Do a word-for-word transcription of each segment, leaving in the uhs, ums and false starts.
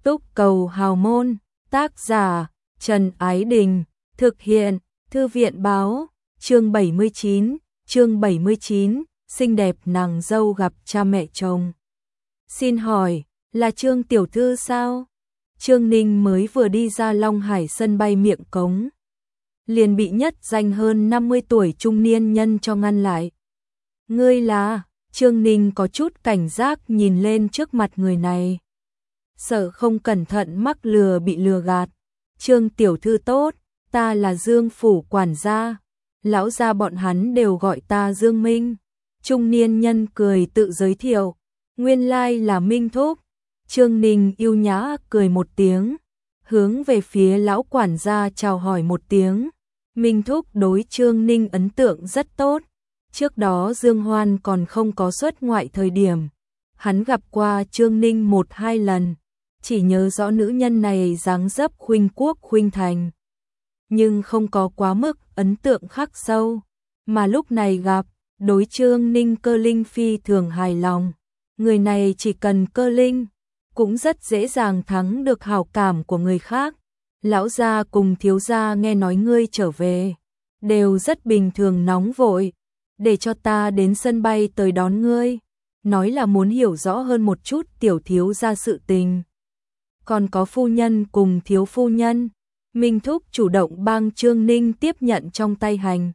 Túc Cầu Hào Môn, tác giả Trần Ái Đình, thực hiện Thư viện Báo, chương bảy mươi chín, chương bảy mươi chín, xinh đẹp nàng dâu gặp cha mẹ chồng. Xin hỏi, là Trương tiểu thư sao? Trương Ninh mới vừa đi ra Long Hải sân bay miệng cống, liền bị nhất danh hơn năm mươi tuổi trung niên nhân cho ngăn lại. Ngươi là? Trương Ninh có chút cảnh giác nhìn lên trước mặt người này, sợ không cẩn thận mắc lừa bị lừa gạt. Trương tiểu thư tốt, ta là Dương phủ quản gia, lão gia bọn hắn đều gọi ta Dương Minh. Trung niên nhân cười tự giới thiệu, nguyên lai là Minh thúc. Trương Ninh yêu nhã cười một tiếng, hướng về phía lão quản gia chào hỏi một tiếng. Minh thúc đối Trương Ninh ấn tượng rất tốt. Trước đó Dương Hoan còn không có xuất ngoại thời điểm, hắn gặp qua Trương Ninh một hai lần, chỉ nhớ rõ nữ nhân này dáng dấp khuynh quốc khuynh thành, nhưng không có quá mức ấn tượng khắc sâu. Mà lúc này gặp, đối Trương Ninh cơ linh phi thường hài lòng. Người này chỉ cần cơ linh, cũng rất dễ dàng thắng được hảo cảm của người khác. Lão gia cùng thiếu gia nghe nói ngươi trở về, đều rất bình thường nóng vội, để cho ta đến sân bay tới đón ngươi, nói là muốn hiểu rõ hơn một chút tiểu thiếu gia sự tình. Còn có phu nhân cùng thiếu phu nhân. Minh thúc chủ động bang Trương Ninh tiếp nhận trong tay hành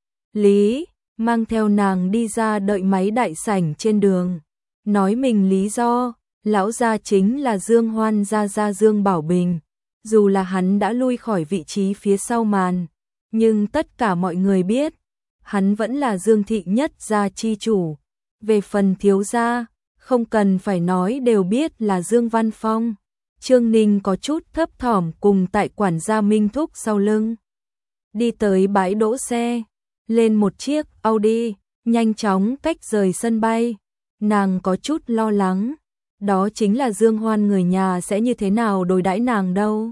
lý, mang theo nàng đi ra đợi máy đại sảnh trên đường, nói mình lý do. Lão gia chính là Dương Hoan gia gia Dương Bảo Bình, dù là hắn đã lui khỏi vị trí phía sau màn, nhưng tất cả mọi người biết, hắn vẫn là Dương thị nhất gia chi chủ. Về phần thiếu gia, không cần phải nói đều biết là Dương Văn Phong. Trương Ninh có chút thấp thỏm cùng tại quản gia Minh thúc sau lưng, đi tới bãi đỗ xe, lên một chiếc Audi, nhanh chóng cách rời sân bay. Nàng có chút lo lắng, đó chính là Dương Hoan người nhà sẽ như thế nào đối đãi nàng đâu.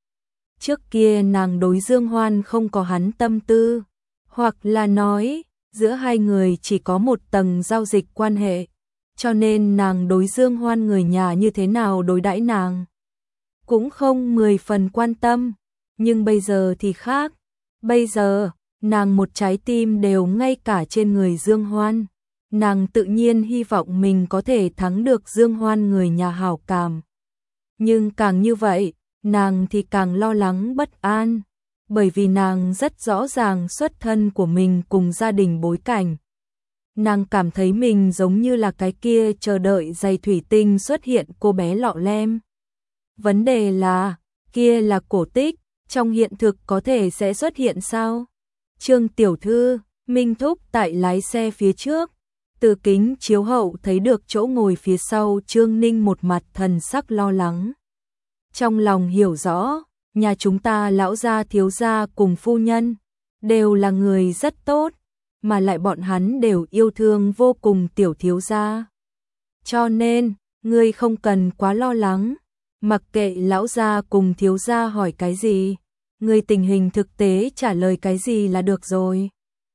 Trước kia nàng đối Dương Hoan không có hắn tâm tư, hoặc là nói, giữa hai người chỉ có một tầng giao dịch quan hệ, cho nên nàng đối Dương Hoan người nhà như thế nào đối đãi nàng cũng không mười phần quan tâm. Nhưng bây giờ thì khác, bây giờ, nàng một trái tim đều ngay cả trên người Dương Hoan. Nàng tự nhiên hy vọng mình có thể thắng được Dương Hoan người nhà hảo cảm. Nhưng càng như vậy, nàng thì càng lo lắng bất an, bởi vì nàng rất rõ ràng xuất thân của mình cùng gia đình bối cảnh. Nàng cảm thấy mình giống như là cái kia chờ đợi giày thủy tinh xuất hiện cô bé lọ lem. Vấn đề là, kia là cổ tích, trong hiện thực có thể sẽ xuất hiện sao? Trương tiểu thư, Minh thúc tại lái xe phía trước, từ kính chiếu hậu thấy được chỗ ngồi phía sau Trương Ninh một mặt thần sắc lo lắng. Trong lòng hiểu rõ, nhà chúng ta lão gia thiếu gia cùng phu nhân đều là người rất tốt, mà lại bọn hắn đều yêu thương vô cùng tiểu thiếu gia. Cho nên, ngươi không cần quá lo lắng, mặc kệ lão gia cùng thiếu gia hỏi cái gì, ngươi tình hình thực tế trả lời cái gì là được rồi.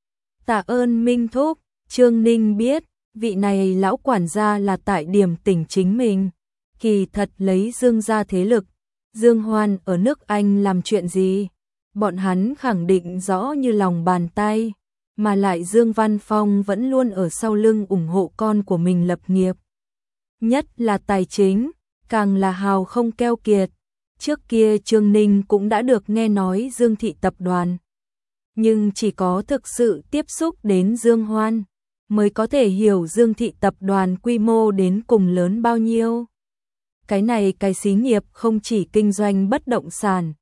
Tạ ơn Minh thúc. Trương Ninh biết, vị này lão quản gia là tại điểm tỉnh chính mình, kỳ thật lấy Dương gia thế lực, Dương Hoan ở nước Anh làm chuyện gì, bọn hắn khẳng định rõ như lòng bàn tay, mà lại Dương Văn Phong vẫn luôn ở sau lưng ủng hộ con của mình lập nghiệp. Nhất là tài chính, càng là hào không keo kiệt. Trước kia Trương Ninh cũng đã được nghe nói Dương thị tập đoàn, nhưng chỉ có thực sự tiếp xúc đến Dương Hoan, mới có thể hiểu Dương thị tập đoàn quy mô đến cùng lớn bao nhiêu. Cái này cái xí nghiệp không chỉ kinh doanh bất động sản,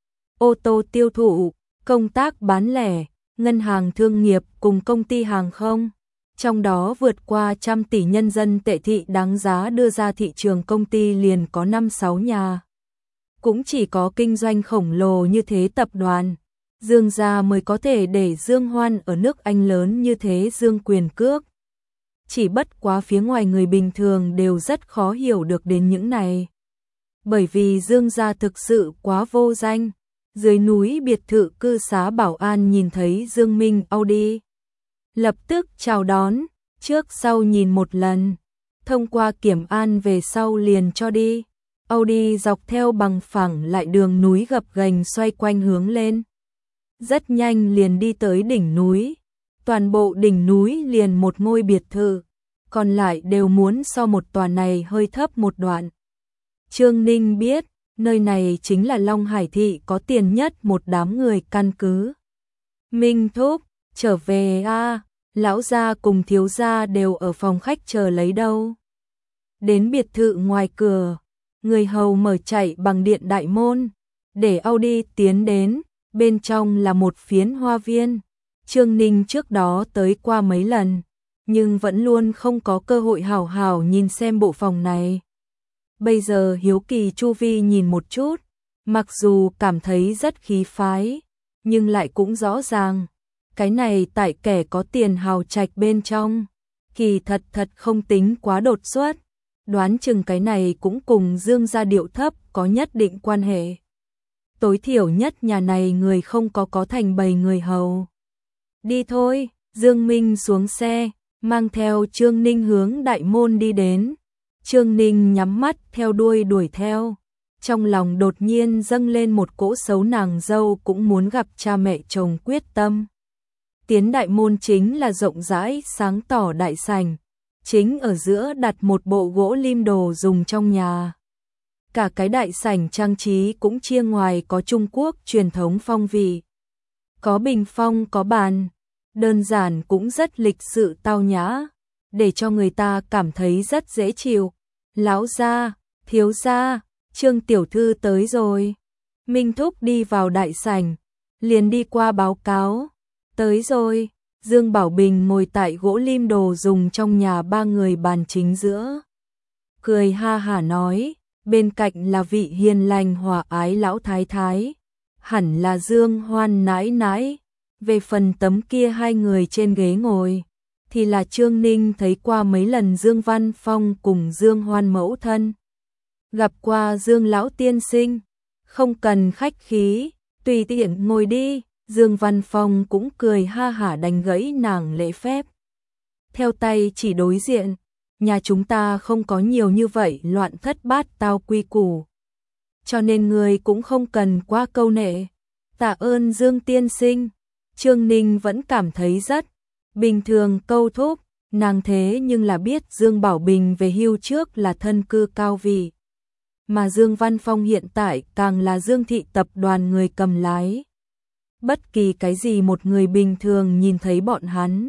ô tô tiêu thụ, công tác bán lẻ, ngân hàng thương nghiệp cùng công ty hàng không. Trong đó vượt qua trăm tỷ nhân dân tệ thị đáng giá đưa ra thị trường công ty liền có năm sáu nhà. Cũng chỉ có kinh doanh khổng lồ như thế tập đoàn, Dương gia mới có thể để Dương Hoan ở nước Anh lớn như thế dương quyền cước. Chỉ bất quá phía ngoài người bình thường đều rất khó hiểu được đến những này. Bởi vì Dương gia thực sự quá vô danh. Dưới núi biệt thự cư xá Bảo An nhìn thấy Dương Minh Audi, lập tức chào đón, trước sau nhìn một lần, thông qua kiểm an về sau liền cho đi. Audi dọc theo bằng phẳng lại đường núi gập ghềnh xoay quanh hướng lên. Rất nhanh liền đi tới đỉnh núi. Toàn bộ đỉnh núi liền một ngôi biệt thự, còn lại đều muốn so một tòa này hơi thấp một đoạn. Trương Ninh biết, nơi này chính là Long Hải thị có tiền nhất một đám người căn cứ. Minh thúc, trở về a, lão gia cùng thiếu gia đều ở phòng khách chờ lấy đâu. Đến biệt thự ngoài cửa, người hầu mở chạy bằng điện đại môn, để Audi tiến đến, bên trong là một phiến hoa viên. Trương Ninh trước đó tới qua mấy lần, nhưng vẫn luôn không có cơ hội hào hào nhìn xem bộ phòng này. Bây giờ hiếu kỳ chu vi nhìn một chút, mặc dù cảm thấy rất khí phái, nhưng lại cũng rõ ràng, cái này tại kẻ có tiền hào trạch bên trong, kỳ thật thật không tính quá đột xuất, đoán chừng cái này cũng cùng Dương gia điệu thấp có nhất định quan hệ. Tối thiểu nhất nhà này người không có có thành bầy người hầu. Đi thôi, Dương Minh xuống xe, mang theo Trương Ninh hướng đại môn đi đến. Trương Ninh nhắm mắt theo đuôi đuổi theo. Trong lòng đột nhiên dâng lên một cỗ xấu nàng dâu cũng muốn gặp cha mẹ chồng quyết tâm. Tiến đại môn chính là rộng rãi sáng tỏ đại sảnh. Chính ở giữa đặt một bộ gỗ lim đồ dùng trong nhà. Cả cái đại sảnh trang trí cũng chia ngoài có Trung Quốc truyền thống phong vị. Có bình phong có bàn, đơn giản cũng rất lịch sự tao nhã, để cho người ta cảm thấy rất dễ chịu. Lão gia, thiếu gia, Trương tiểu thư tới rồi. Minh thúc đi vào đại sảnh, liền đi qua báo cáo. Tới rồi, Dương Bảo Bình ngồi tại gỗ lim đồ dùng trong nhà ba người bàn chính giữa. Cười ha hả nói, bên cạnh là vị hiền lành hòa ái lão thái thái. Hẳn là Dương Hoan nãi nãi. Về phần tấm kia hai người trên ghế ngồi, thì là Trương Ninh thấy qua mấy lần Dương Văn Phong cùng Dương Hoan mẫu thân. Gặp qua Dương lão tiên sinh, không cần khách khí, tùy tiện ngồi đi. Dương Văn Phong cũng cười ha hả đánh gãy nàng lễ phép. Theo tay chỉ đối diện, nhà chúng ta không có nhiều như vậy loạn thất bát tao quy củ. Cho nên người cũng không cần quá câu nệ. Tạ ơn Dương tiên sinh. Trương Ninh vẫn cảm thấy rất bình thường câu thúc, nàng thế nhưng là biết Dương Bảo Bình về hưu trước là thân cư cao vị. Mà Dương Văn Phong hiện tại càng là Dương thị tập đoàn người cầm lái. Bất kỳ cái gì một người bình thường nhìn thấy bọn hắn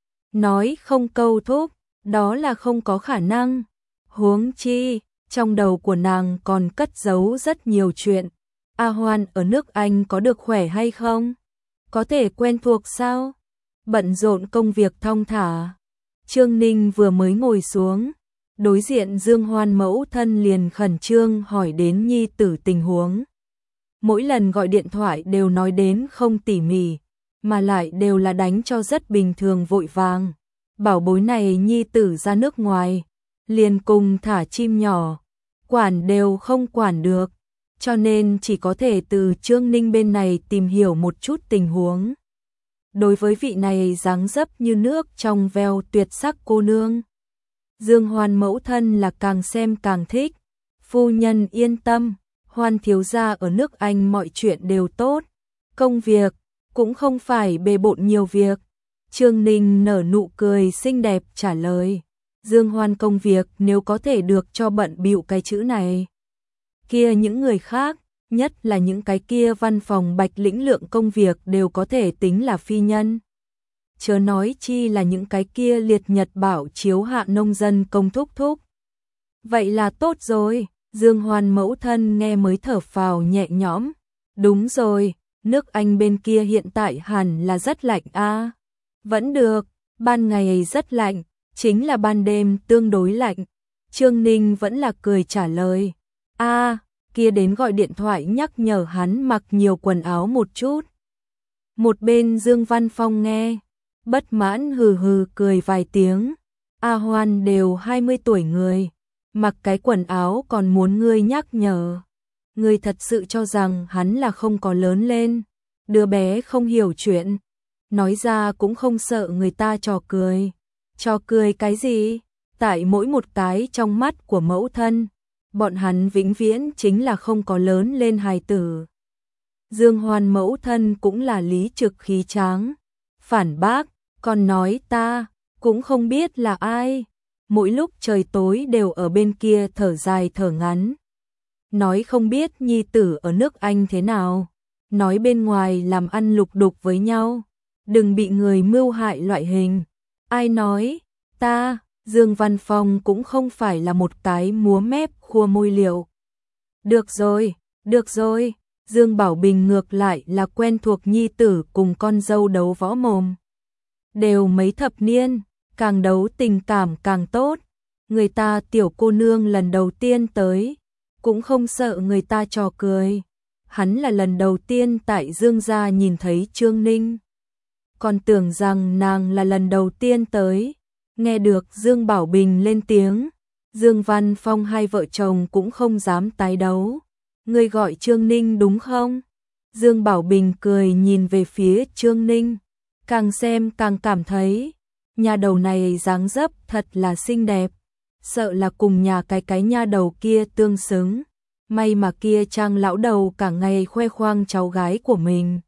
nói không câu thúc, đó là không có khả năng. Huống chi, trong đầu của nàng còn cất giấu rất nhiều chuyện. A Hoan ở nước Anh có được khỏe hay không? Có thể quen thuộc sao? Bận rộn công việc thong thả. Trương Ninh vừa mới ngồi xuống, đối diện Dương Hoan mẫu thân liền khẩn trương hỏi đến nhi tử tình huống. Mỗi lần gọi điện thoại đều nói đến không tỉ mỉ, mà lại đều là đánh cho rất bình thường vội vàng. Bảo bối này nhi tử ra nước ngoài, liền cùng thả chim nhỏ, quản đều không quản được, cho nên chỉ có thể từ Trương Ninh bên này tìm hiểu một chút tình huống. Đối với vị này dáng dấp như nước trong veo tuyệt sắc cô nương, Dương Hoan mẫu thân là càng xem càng thích. Phu nhân yên tâm, Hoan thiếu gia ở nước Anh mọi chuyện đều tốt, công việc cũng không phải bề bộn nhiều việc. Trương Ninh nở nụ cười xinh đẹp trả lời, Dương Hoan công việc nếu có thể được cho bận bịu cái chữ này, kia những người khác, nhất là những cái kia văn phòng bạch lĩnh lượng công việc đều có thể tính là phi nhân. Chớ nói chi là những cái kia liệt nhật bảo chiếu hạ nông dân công thúc thúc. Vậy là tốt rồi. Dương Hoan mẫu thân nghe mới thở phào nhẹ nhõm. Đúng rồi, nước Anh bên kia hiện tại hẳn là rất lạnh a. À, vẫn được, ban ngày rất lạnh, chính là ban đêm tương đối lạnh. Trương Ninh vẫn là cười trả lời. A, à, kia đến gọi điện thoại nhắc nhở hắn mặc nhiều quần áo một chút. Một bên Dương Văn Phong nghe, bất mãn hừ hừ cười vài tiếng. A Hoan đều hai mươi tuổi người, mặc cái quần áo còn muốn ngươi nhắc nhở. Ngươi thật sự cho rằng hắn là không có lớn lên, đứa bé không hiểu chuyện, nói ra cũng không sợ người ta trò cười. Trò cười cái gì? Tại mỗi một cái trong mắt của mẫu thân, bọn hắn vĩnh viễn chính là không có lớn lên hài tử. Dương Hoan mẫu thân cũng là lý trực khí tráng, phản bác, còn nói ta cũng không biết là ai, mỗi lúc trời tối đều ở bên kia thở dài thở ngắn. Nói không biết nhi tử ở nước Anh thế nào, nói bên ngoài làm ăn lục đục với nhau, đừng bị người mưu hại loại hình. Ai nói, ta, Dương Văn Phong cũng không phải là một cái múa mép khua môi liệu. Được rồi, được rồi, Dương Bảo Bình ngược lại là quen thuộc nhi tử cùng con dâu đấu võ mồm. Đều mấy thập niên, càng đấu tình cảm càng tốt, người ta tiểu cô nương lần đầu tiên tới, cũng không sợ người ta trò cười. Hắn là lần đầu tiên tại Dương gia nhìn thấy Trương Ninh, còn tưởng rằng nàng là lần đầu tiên tới. Nghe được Dương Bảo Bình lên tiếng, Dương Văn Phong hai vợ chồng cũng không dám tái đấu. Ngươi gọi Trương Ninh đúng không? Dương Bảo Bình cười nhìn về phía Trương Ninh, càng xem càng cảm thấy nhà đầu này dáng dấp thật là xinh đẹp, sợ là cùng nhà cái cái nha đầu kia tương xứng. May mà kia Trang lão đầu cả ngày khoe khoang cháu gái của mình,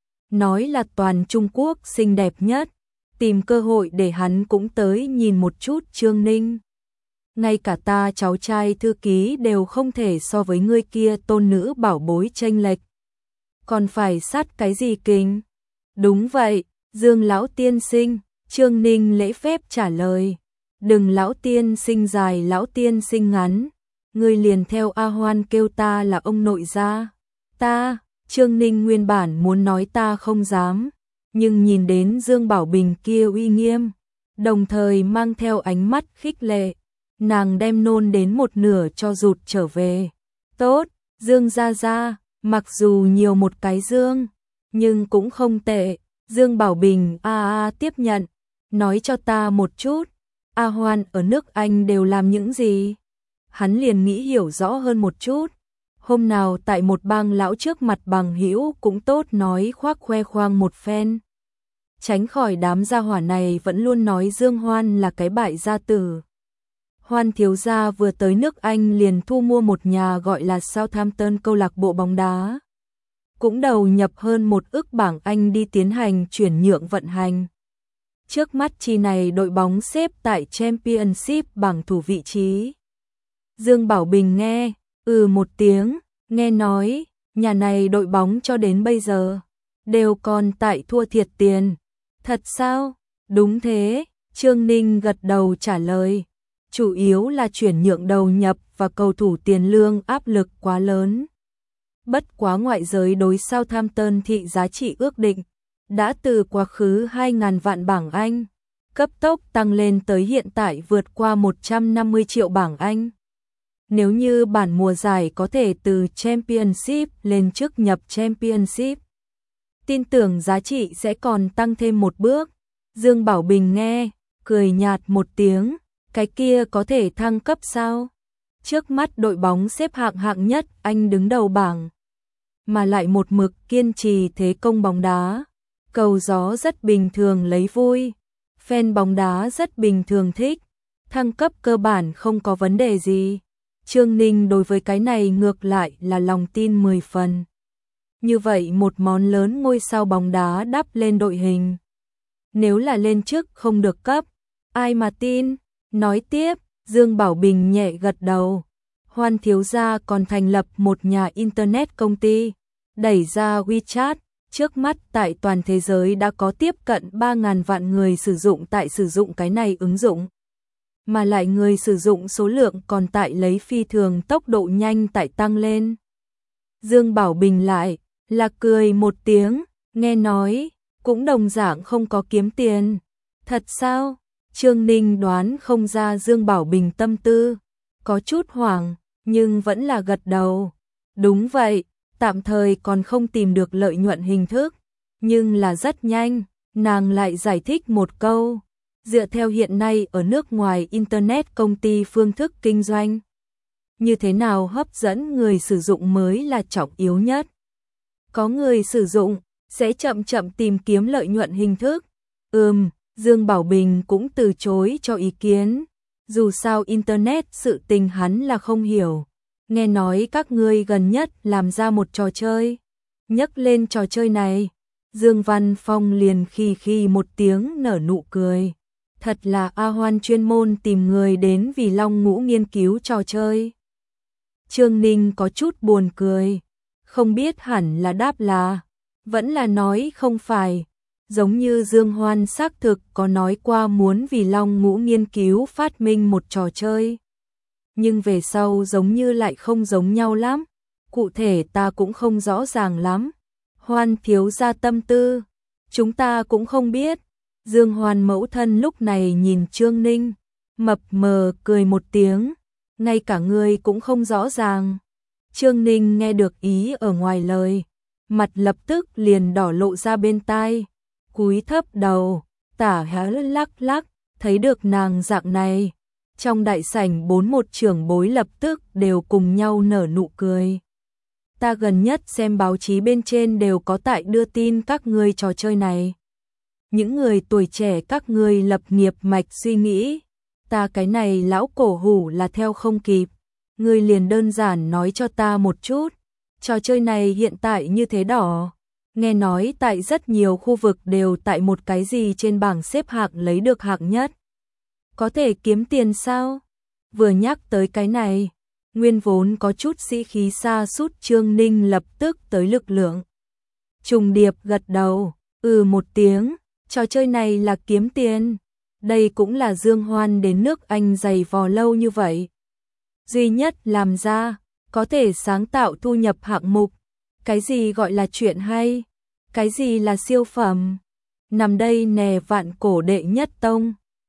nói là toàn Trung Quốc xinh đẹp nhất, tìm cơ hội để hắn cũng tới nhìn một chút Trương Ninh. Ngay cả ta cháu trai thư ký đều không thể so với ngươi kia tôn nữ bảo bối chênh lệch. Còn phải sát cái gì kinh? Đúng vậy, Dương lão tiên sinh, Trương Ninh lễ phép trả lời. Đừng lão tiên sinh dài lão tiên sinh ngắn, ngươi liền theo A Hoan kêu ta là ông nội gia. Ta, Trương Ninh nguyên bản muốn nói ta không dám, nhưng nhìn đến Dương Bảo Bình kia uy nghiêm, đồng thời mang theo ánh mắt khích lệ, nàng đem nôn đến một nửa cho rụt trở về. Tốt, Dương gia gia, mặc dù nhiều một cái Dương, nhưng cũng không tệ. Dương Bảo Bình a a tiếp nhận, nói cho ta một chút, A Hoan ở nước Anh đều làm những gì? Hắn liền nghĩ hiểu rõ hơn một chút. Hôm nào tại một bang lão trước mặt bằng hữu cũng tốt nói khoác khoe khoang một phen. Tránh khỏi đám gia hỏa này vẫn luôn nói Dương Hoan là cái bại gia tử. Hoan thiếu gia vừa tới nước Anh liền thu mua một nhà gọi là Southampton câu lạc bộ bóng đá. Cũng đầu nhập hơn một ức bảng Anh đi tiến hành chuyển nhượng vận hành. Trước mắt chi này đội bóng xếp tại Championship bảng thủ vị trí. Dương Bảo Bình nghe, ừ một tiếng, nghe nói, nhà này đội bóng cho đến bây giờ, đều còn tại thua thiệt tiền. Thật sao? Đúng thế, Trương Ninh gật đầu trả lời. Chủ yếu là chuyển nhượng đầu nhập và cầu thủ tiền lương áp lực quá lớn. Bất quá ngoại giới đối Southampton thị giá trị ước định, đã từ quá khứ hai nghìn vạn bảng Anh, cấp tốc tăng lên tới hiện tại vượt qua một trăm năm mươi triệu bảng Anh. Nếu như bản mùa giải có thể từ Championship lên chức nhập Championship, tin tưởng giá trị sẽ còn tăng thêm một bước. Dương Bảo Bình nghe, cười nhạt một tiếng, cái kia có thể thăng cấp sao? Trước mắt đội bóng xếp hạng hạng nhất Anh đứng đầu bảng, mà lại một mực kiên trì thế công bóng đá. Cầu gió rất bình thường lấy vui, fan bóng đá rất bình thường thích, thăng cấp cơ bản không có vấn đề gì. Trương Ninh đối với cái này ngược lại là lòng tin mười phần. Như vậy một món lớn ngôi sao bóng đá đắp lên đội hình, nếu là lên chức không được cấp, ai mà tin? Nói tiếp, Dương Bảo Bình nhẹ gật đầu. Hoan thiếu gia còn thành lập một nhà internet công ty, đẩy ra WeChat, trước mắt tại toàn thế giới đã có tiếp cận ba nghìn vạn người sử dụng tại sử dụng cái này ứng dụng. Mà lại người sử dụng số lượng còn tại lấy phi thường tốc độ nhanh tại tăng lên. Dương Bảo Bình lại là cười một tiếng, nghe nói, cũng đồng dạng không có kiếm tiền. Thật sao? Trương Ninh đoán không ra Dương Bảo Bình tâm tư, có chút hoảng, nhưng vẫn là gật đầu. Đúng vậy, tạm thời còn không tìm được lợi nhuận hình thức, nhưng là rất nhanh, nàng lại giải thích một câu. Dựa theo hiện nay ở nước ngoài Internet công ty phương thức kinh doanh, như thế nào hấp dẫn người sử dụng mới là trọng yếu nhất. Có người sử dụng, sẽ chậm chậm tìm kiếm lợi nhuận hình thức. Ừm, Dương Bảo Bình cũng từ chối cho ý kiến. Dù sao Internet sự tình hắn là không hiểu, nghe nói các ngươi gần nhất làm ra một trò chơi. Nhắc lên trò chơi này, Dương Văn Phong liền khì khì một tiếng nở nụ cười. Thật là A Hoan chuyên môn tìm người đến vì Long Ngũ nghiên cứu trò chơi. Trương Ninh có chút buồn cười, không biết hẳn là đáp là, vẫn là nói không phải. Giống như Dương Hoan xác thực có nói qua muốn vì Long Ngũ nghiên cứu phát minh một trò chơi. Nhưng về sau giống như lại không giống nhau lắm, cụ thể ta cũng không rõ ràng lắm. Hoan thiếu gia tâm tư, chúng ta cũng không biết. Dương Hoan mẫu thân lúc này nhìn Trương Ninh, mập mờ cười một tiếng, ngay cả ngươi cũng không rõ ràng. Trương Ninh nghe được ý ở ngoài lời, mặt lập tức liền đỏ lộ ra bên tai, cúi thấp đầu, tả há lắc lắc, thấy được nàng dạng này. Trong đại sảnh bốn một trưởng bối lập tức đều cùng nhau nở nụ cười. Ta gần nhất xem báo chí bên trên đều có tại đưa tin các ngươi trò chơi này. Những người tuổi trẻ các ngươi lập nghiệp mạch suy nghĩ, ta cái này lão cổ hủ là theo không kịp. Ngươi liền đơn giản nói cho ta một chút, trò chơi này hiện tại như thế đỏ. Nghe nói tại rất nhiều khu vực đều tại một cái gì trên bảng xếp hạng lấy được hạng nhất. Có thể kiếm tiền sao? Vừa nhắc tới cái này, nguyên vốn có chút sĩ khí xa sút Trương Ninh lập tức tới lực lượng. Trùng điệp gật đầu, ừ một tiếng, trò chơi này là kiếm tiền. Đây cũng là Dương Hoan đến nước Anh dày vò lâu như vậy. Duy nhất làm ra, có thể sáng tạo thu nhập hạng mục. Cái gì gọi là chuyện hay? Cái gì là siêu phẩm? Nằm đây nè vạn cổ đệ nhất tông.